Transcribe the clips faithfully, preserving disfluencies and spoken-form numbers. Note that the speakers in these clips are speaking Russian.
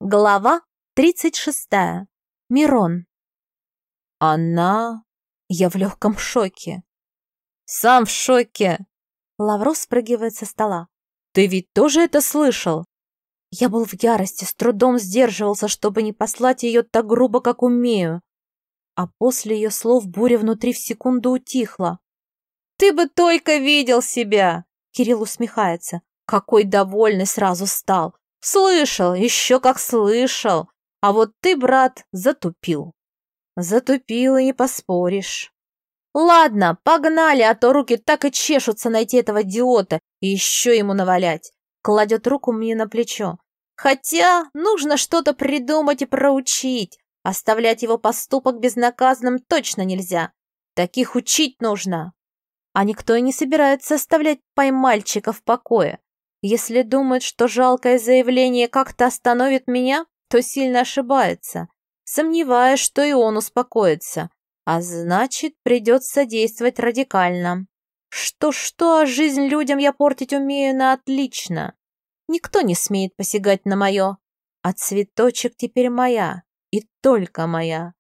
Глава тридцать шестая. Мирон. Она... Я в легком шоке. Сам в шоке. Лавров спрыгивает со стола. Ты ведь тоже это слышал? Я был в ярости, с трудом сдерживался, чтобы не послать ее так грубо, как умею. А после ее слов буря внутри в секунду утихла. Ты бы только видел себя! Кирилл усмехается. Какой довольный сразу стал. Слышал, еще как слышал. А вот ты, брат, затупил. Затупил и не поспоришь. Ладно, погнали, а то руки так и чешутся найти этого идиота и еще ему навалять. Кладет руку мне на плечо. Хотя нужно что-то придумать и проучить. Оставлять его поступок безнаказанным точно нельзя. Таких учить нужно. А никто и не собирается оставлять поймальчика в покое. Если думает, что жалкое заявление как-то остановит меня, то сильно ошибается, сомневаясь, что и он успокоится. А значит, придется действовать радикально. Что-что, а жизнь людям я портить умею на отлично. Никто не смеет посягать на мое. А цветочек теперь моя, и только моя.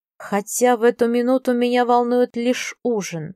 Хотя в эту минуту меня волнует лишь ужин.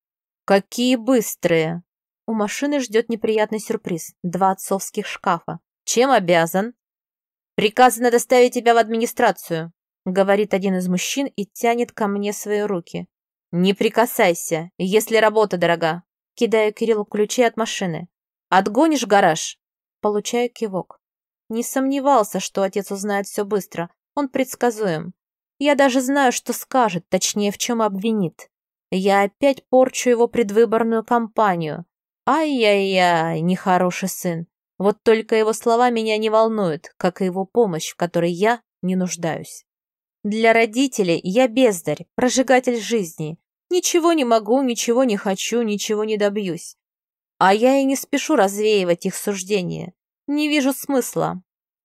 Какие быстрые! У машины ждет неприятный сюрприз. Два отцовских шкафа. Чем обязан? Приказано доставить тебя в администрацию, говорит один из мужчин и тянет ко мне свои руки. Не прикасайся, если работа дорога. Кидаю Кириллу ключи от машины. Отгонишь в гараж? Получаю кивок. Не сомневался, что отец узнает все быстро. Он предсказуем. Я даже знаю, что скажет, точнее, в чем обвинит. Я опять порчу его предвыборную кампанию. Ай-яй-яй, нехороший сын. Вот только его слова меня не волнуют, как и его помощь, в которой я не нуждаюсь. Для родителей я бездарь, прожигатель жизни. Ничего не могу, ничего не хочу, ничего не добьюсь. А я и не спешу развеивать их суждения. Не вижу смысла.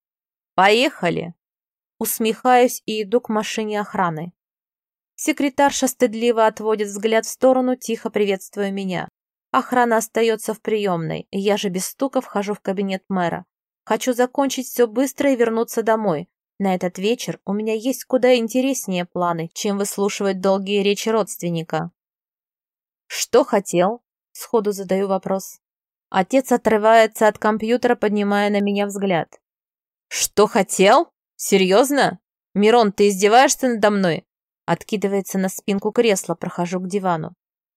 Поехали. Усмехаюсь и иду к машине охраны. Секретарша стыдливо отводит взгляд в сторону, тихо приветствуя меня. Охрана остается в приемной, я же без стука вхожу в кабинет мэра. Хочу закончить все быстро и вернуться домой. На этот вечер у меня есть куда интереснее планы, чем выслушивать долгие речи родственника. «Что хотел?» – сходу задаю вопрос. Отец отрывается от компьютера, поднимая на меня взгляд. «Что хотел? Серьезно? Мирон, ты издеваешься надо мной?» Откидывается на спинку кресла, прохожу к дивану.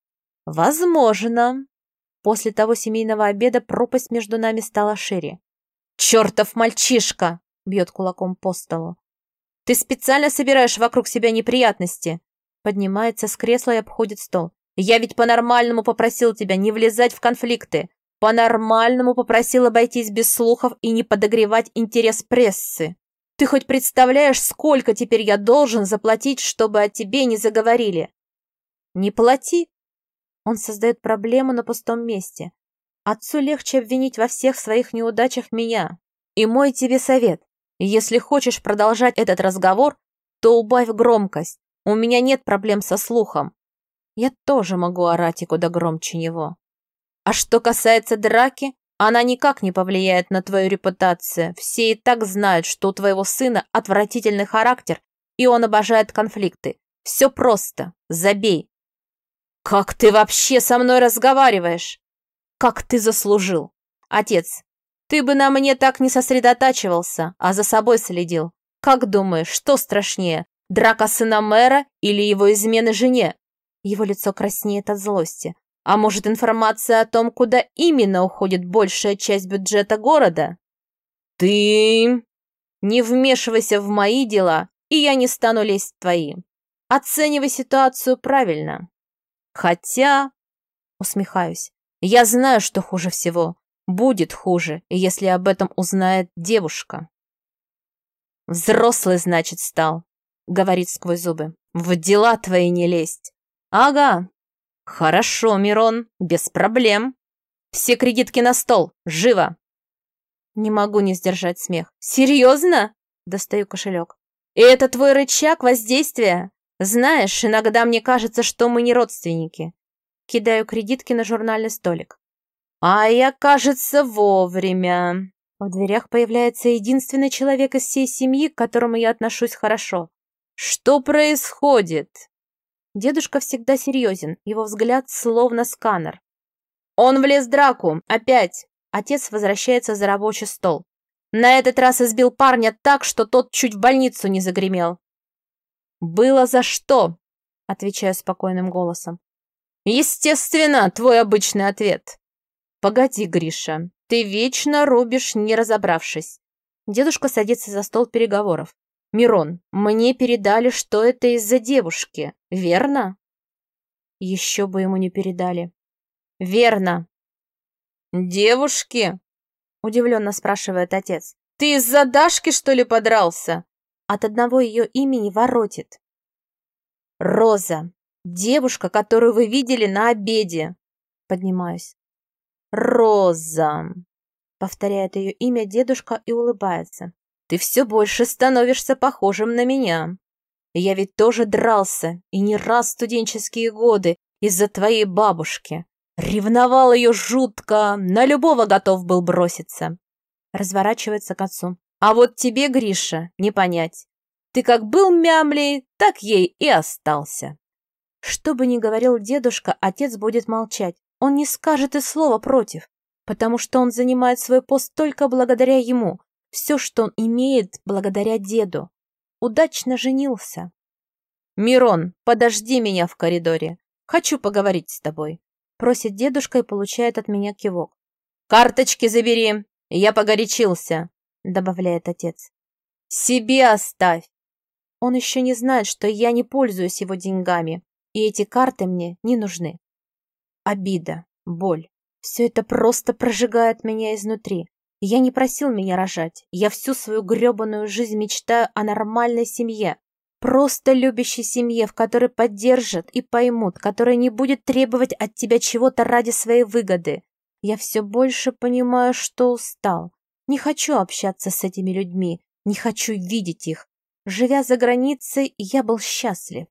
Возможно. После того семейного обеда пропасть между нами стала шире. «Чертов мальчишка!» — бьет кулаком по столу. «Ты специально собираешь вокруг себя неприятности?» Поднимается с кресла и обходит стол. «Я ведь по-нормальному попросил тебя не влезать в конфликты. По-нормальному попросил обойтись без слухов и не подогревать интерес прессы. Ты хоть представляешь, сколько теперь я должен заплатить, чтобы о тебе не заговорили?» «Не плати!» Он создает проблему на пустом месте. Отцу легче обвинить во всех своих неудачах меня. И мой тебе совет. Если хочешь продолжать этот разговор, то убавь громкость. У меня нет проблем со слухом. Я тоже могу орать и куда громче него. А что касается драки, она никак не повлияет на твою репутацию. Все и так знают, что у твоего сына отвратительный характер, и он обожает конфликты. Все просто. Забей. «Как ты вообще со мной разговариваешь? Как ты заслужил? Отец, ты бы на мне так не сосредотачивался, а за собой следил. Как думаешь, что страшнее, драка сына мэра или его измены жене?» Его лицо краснеет от злости. «А может, информация о том, куда именно уходит большая часть бюджета города?» «Ты...» «Не вмешивайся в мои дела, и я не стану лезть в твои. Оценивай ситуацию правильно». Хотя, усмехаюсь, я знаю, что хуже всего. Будет хуже, если об этом узнает девушка. «Взрослый, значит, стал», — говорит сквозь зубы. «В дела твои не лезть». «Ага». «Хорошо, Мирон, без проблем. Все кредитки на стол, живо». Не могу не сдержать смех. «Серьезно?» — достаю кошелек. «И это твой рычаг воздействия? Знаешь, иногда мне кажется, что мы не родственники». Кидаю кредитки на журнальный столик. «А я, кажется, вовремя». В дверях появляется единственный человек из всей семьи, к которому я отношусь хорошо. «Что происходит?» Дедушка всегда серьезен, его взгляд словно сканер. «Он влез в драку! Опять!» Отец возвращается за рабочий стол. На этот раз избил парня так, что тот чуть в больницу не загремел. «Было за что?» — отвечаю спокойным голосом. «Естественно, твой обычный ответ». «Погоди, Гриша, ты вечно рубишь, не разобравшись». Дедушка садится за стол переговоров. «Мирон, мне передали, что это из-за девушки, верно?» Еще бы ему не передали. «Верно». «Девушки?» — удивленно спрашивает отец. «Ты из-за Дашки, что ли, подрался?» От одного ее имени воротит. «Роза, девушка, которую вы видели на обеде». Поднимаюсь. «Роза», — повторяет ее имя дедушка и улыбается. «Ты все больше становишься похожим на меня. Я ведь тоже дрался, и не раз в студенческие годы из-за твоей бабушки. Ревновал ее жутко, на любого готов был броситься». Разворачивается к отцу. «А вот тебе, Гриша, не понять. Ты как был мямлей, так ей и остался». Что бы ни говорил дедушка, отец будет молчать. Он не скажет и слова против, потому что он занимает свой пост только благодаря ему. Все, что он имеет, благодаря деду. Удачно женился. «Мирон, подожди меня в коридоре. Хочу поговорить с тобой», — просит дедушка и получает от меня кивок. «Карточки забери, я погорячился», — добавляет отец. «Себе оставь». Он еще не знает, что я не пользуюсь его деньгами, и эти карты мне не нужны. Обида, боль. Все это просто прожигает меня изнутри. Я не просил меня рожать. Я всю свою гребаную жизнь мечтаю о нормальной семье. Просто любящей семье, в которой поддержат и поймут, которая не будет требовать от тебя чего-то ради своей выгоды. Я все больше понимаю, что устал. Не хочу общаться с этими людьми, не хочу видеть их. Живя за границей, я был счастлив.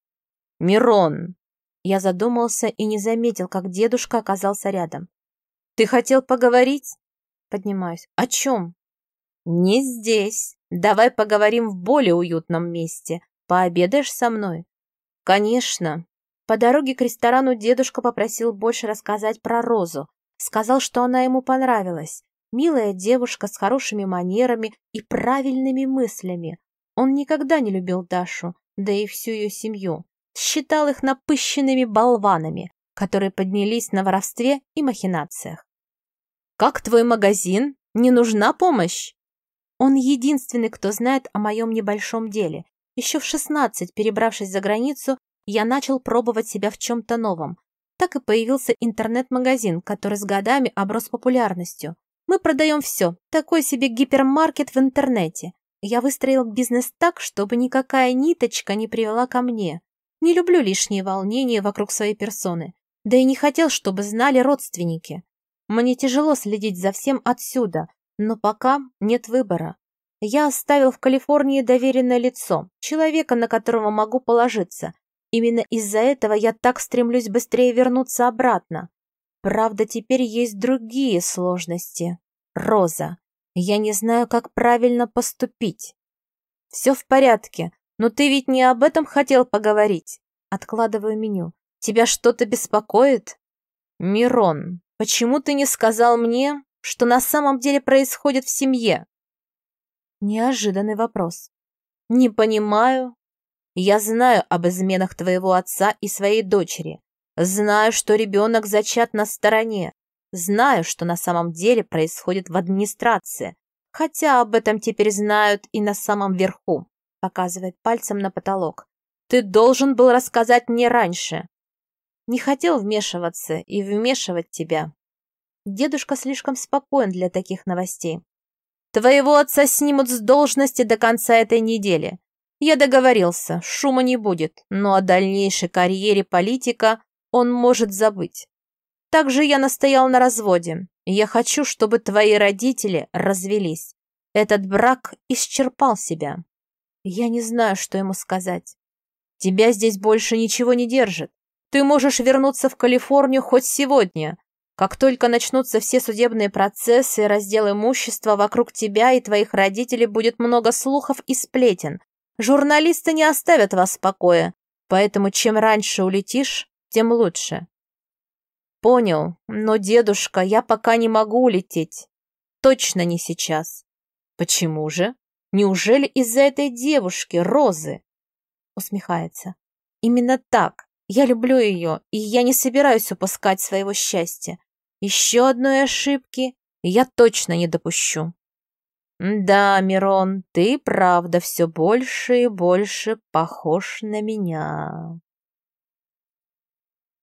«Мирон!» Я задумался и не заметил, как дедушка оказался рядом. «Ты хотел поговорить?» Поднимаюсь. «О чем?» «Не здесь. Давай поговорим в более уютном месте. Пообедаешь со мной?» «Конечно». По дороге к ресторану дедушка попросил больше рассказать про Розу. Сказал, что она ему понравилась. Милая девушка с хорошими манерами и правильными мыслями. Он никогда не любил Дашу, да и всю ее семью. Считал их напыщенными болванами, которые поднялись на воровстве и махинациях. «Как твой магазин? Не нужна помощь?» Он единственный, кто знает о моем небольшом деле. Еще в шестнадцать, перебравшись за границу, я начал пробовать себя в чем-то новом. Так и появился интернет-магазин, который с годами оброс популярностью. Мы продаем все, такой себе гипермаркет в интернете. Я выстроил бизнес так, чтобы никакая ниточка не привела ко мне. Не люблю лишние волнения вокруг своей персоны. Да и не хотел, чтобы знали родственники. Мне тяжело следить за всем отсюда, но пока нет выбора. Я оставил в Калифорнии доверенное лицо, человека, на которого могу положиться. Именно из-за этого я так стремлюсь быстрее вернуться обратно. Правда, теперь есть другие сложности. Роза, я не знаю, как правильно поступить. Все в порядке, но ты ведь не об этом хотел поговорить. Откладываю меню. Тебя что-то беспокоит? Мирон, почему ты не сказал мне, что на самом деле происходит в семье? Неожиданный вопрос. Не понимаю. Я знаю об изменах твоего отца и своей дочери. Знаю, что ребенок зачат на стороне. Знаю, что на самом деле происходит в администрации. Хотя об этом теперь знают и на самом верху. Показывает пальцем на потолок. Ты должен был рассказать мне раньше. Не хотел вмешиваться и вмешивать тебя. Дедушка слишком спокоен для таких новостей. Твоего отца снимут с должности до конца этой недели. Я договорился, шума не будет, но о дальнейшей карьере политика он может забыть. Также я настоял на разводе. Я хочу, чтобы твои родители развелись. Этот брак исчерпал себя. Я не знаю, что ему сказать. Тебя здесь больше ничего не держит. Ты можешь вернуться в Калифорнию хоть сегодня. Как только начнутся все судебные процессы и раздел имущества, вокруг тебя и твоих родителей будет много слухов и сплетен. Журналисты не оставят вас в покое, поэтому чем раньше улетишь, тем лучше. Понял, но, дедушка, я пока не могу улететь. Точно не сейчас. Почему же? Неужели из-за этой девушки, Розы? Усмехается. Именно так. Я люблю ее, и я не собираюсь упускать своего счастья. Еще одной ошибки я точно не допущу. Да, Мирон, ты правда все больше и больше похож на меня.